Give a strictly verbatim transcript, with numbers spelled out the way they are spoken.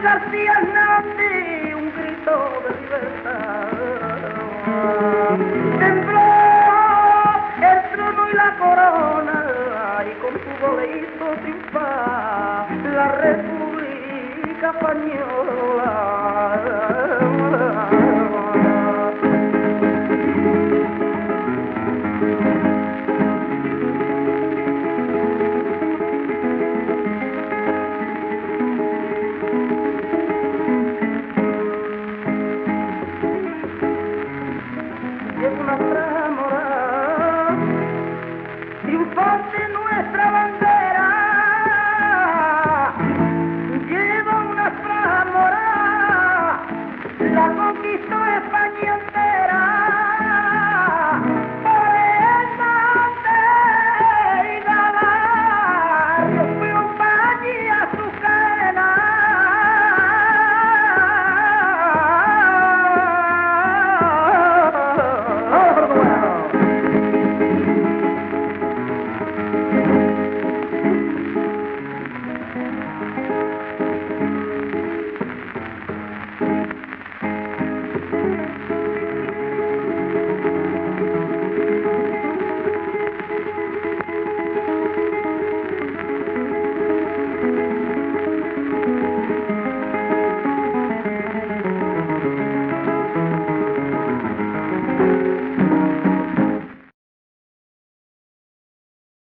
García Hernández, un grito de libertad. Tembló el trono y la corona, y con su gol hizo triunfar la República Española. Y es una franja morada, triunfante nuestra bandera.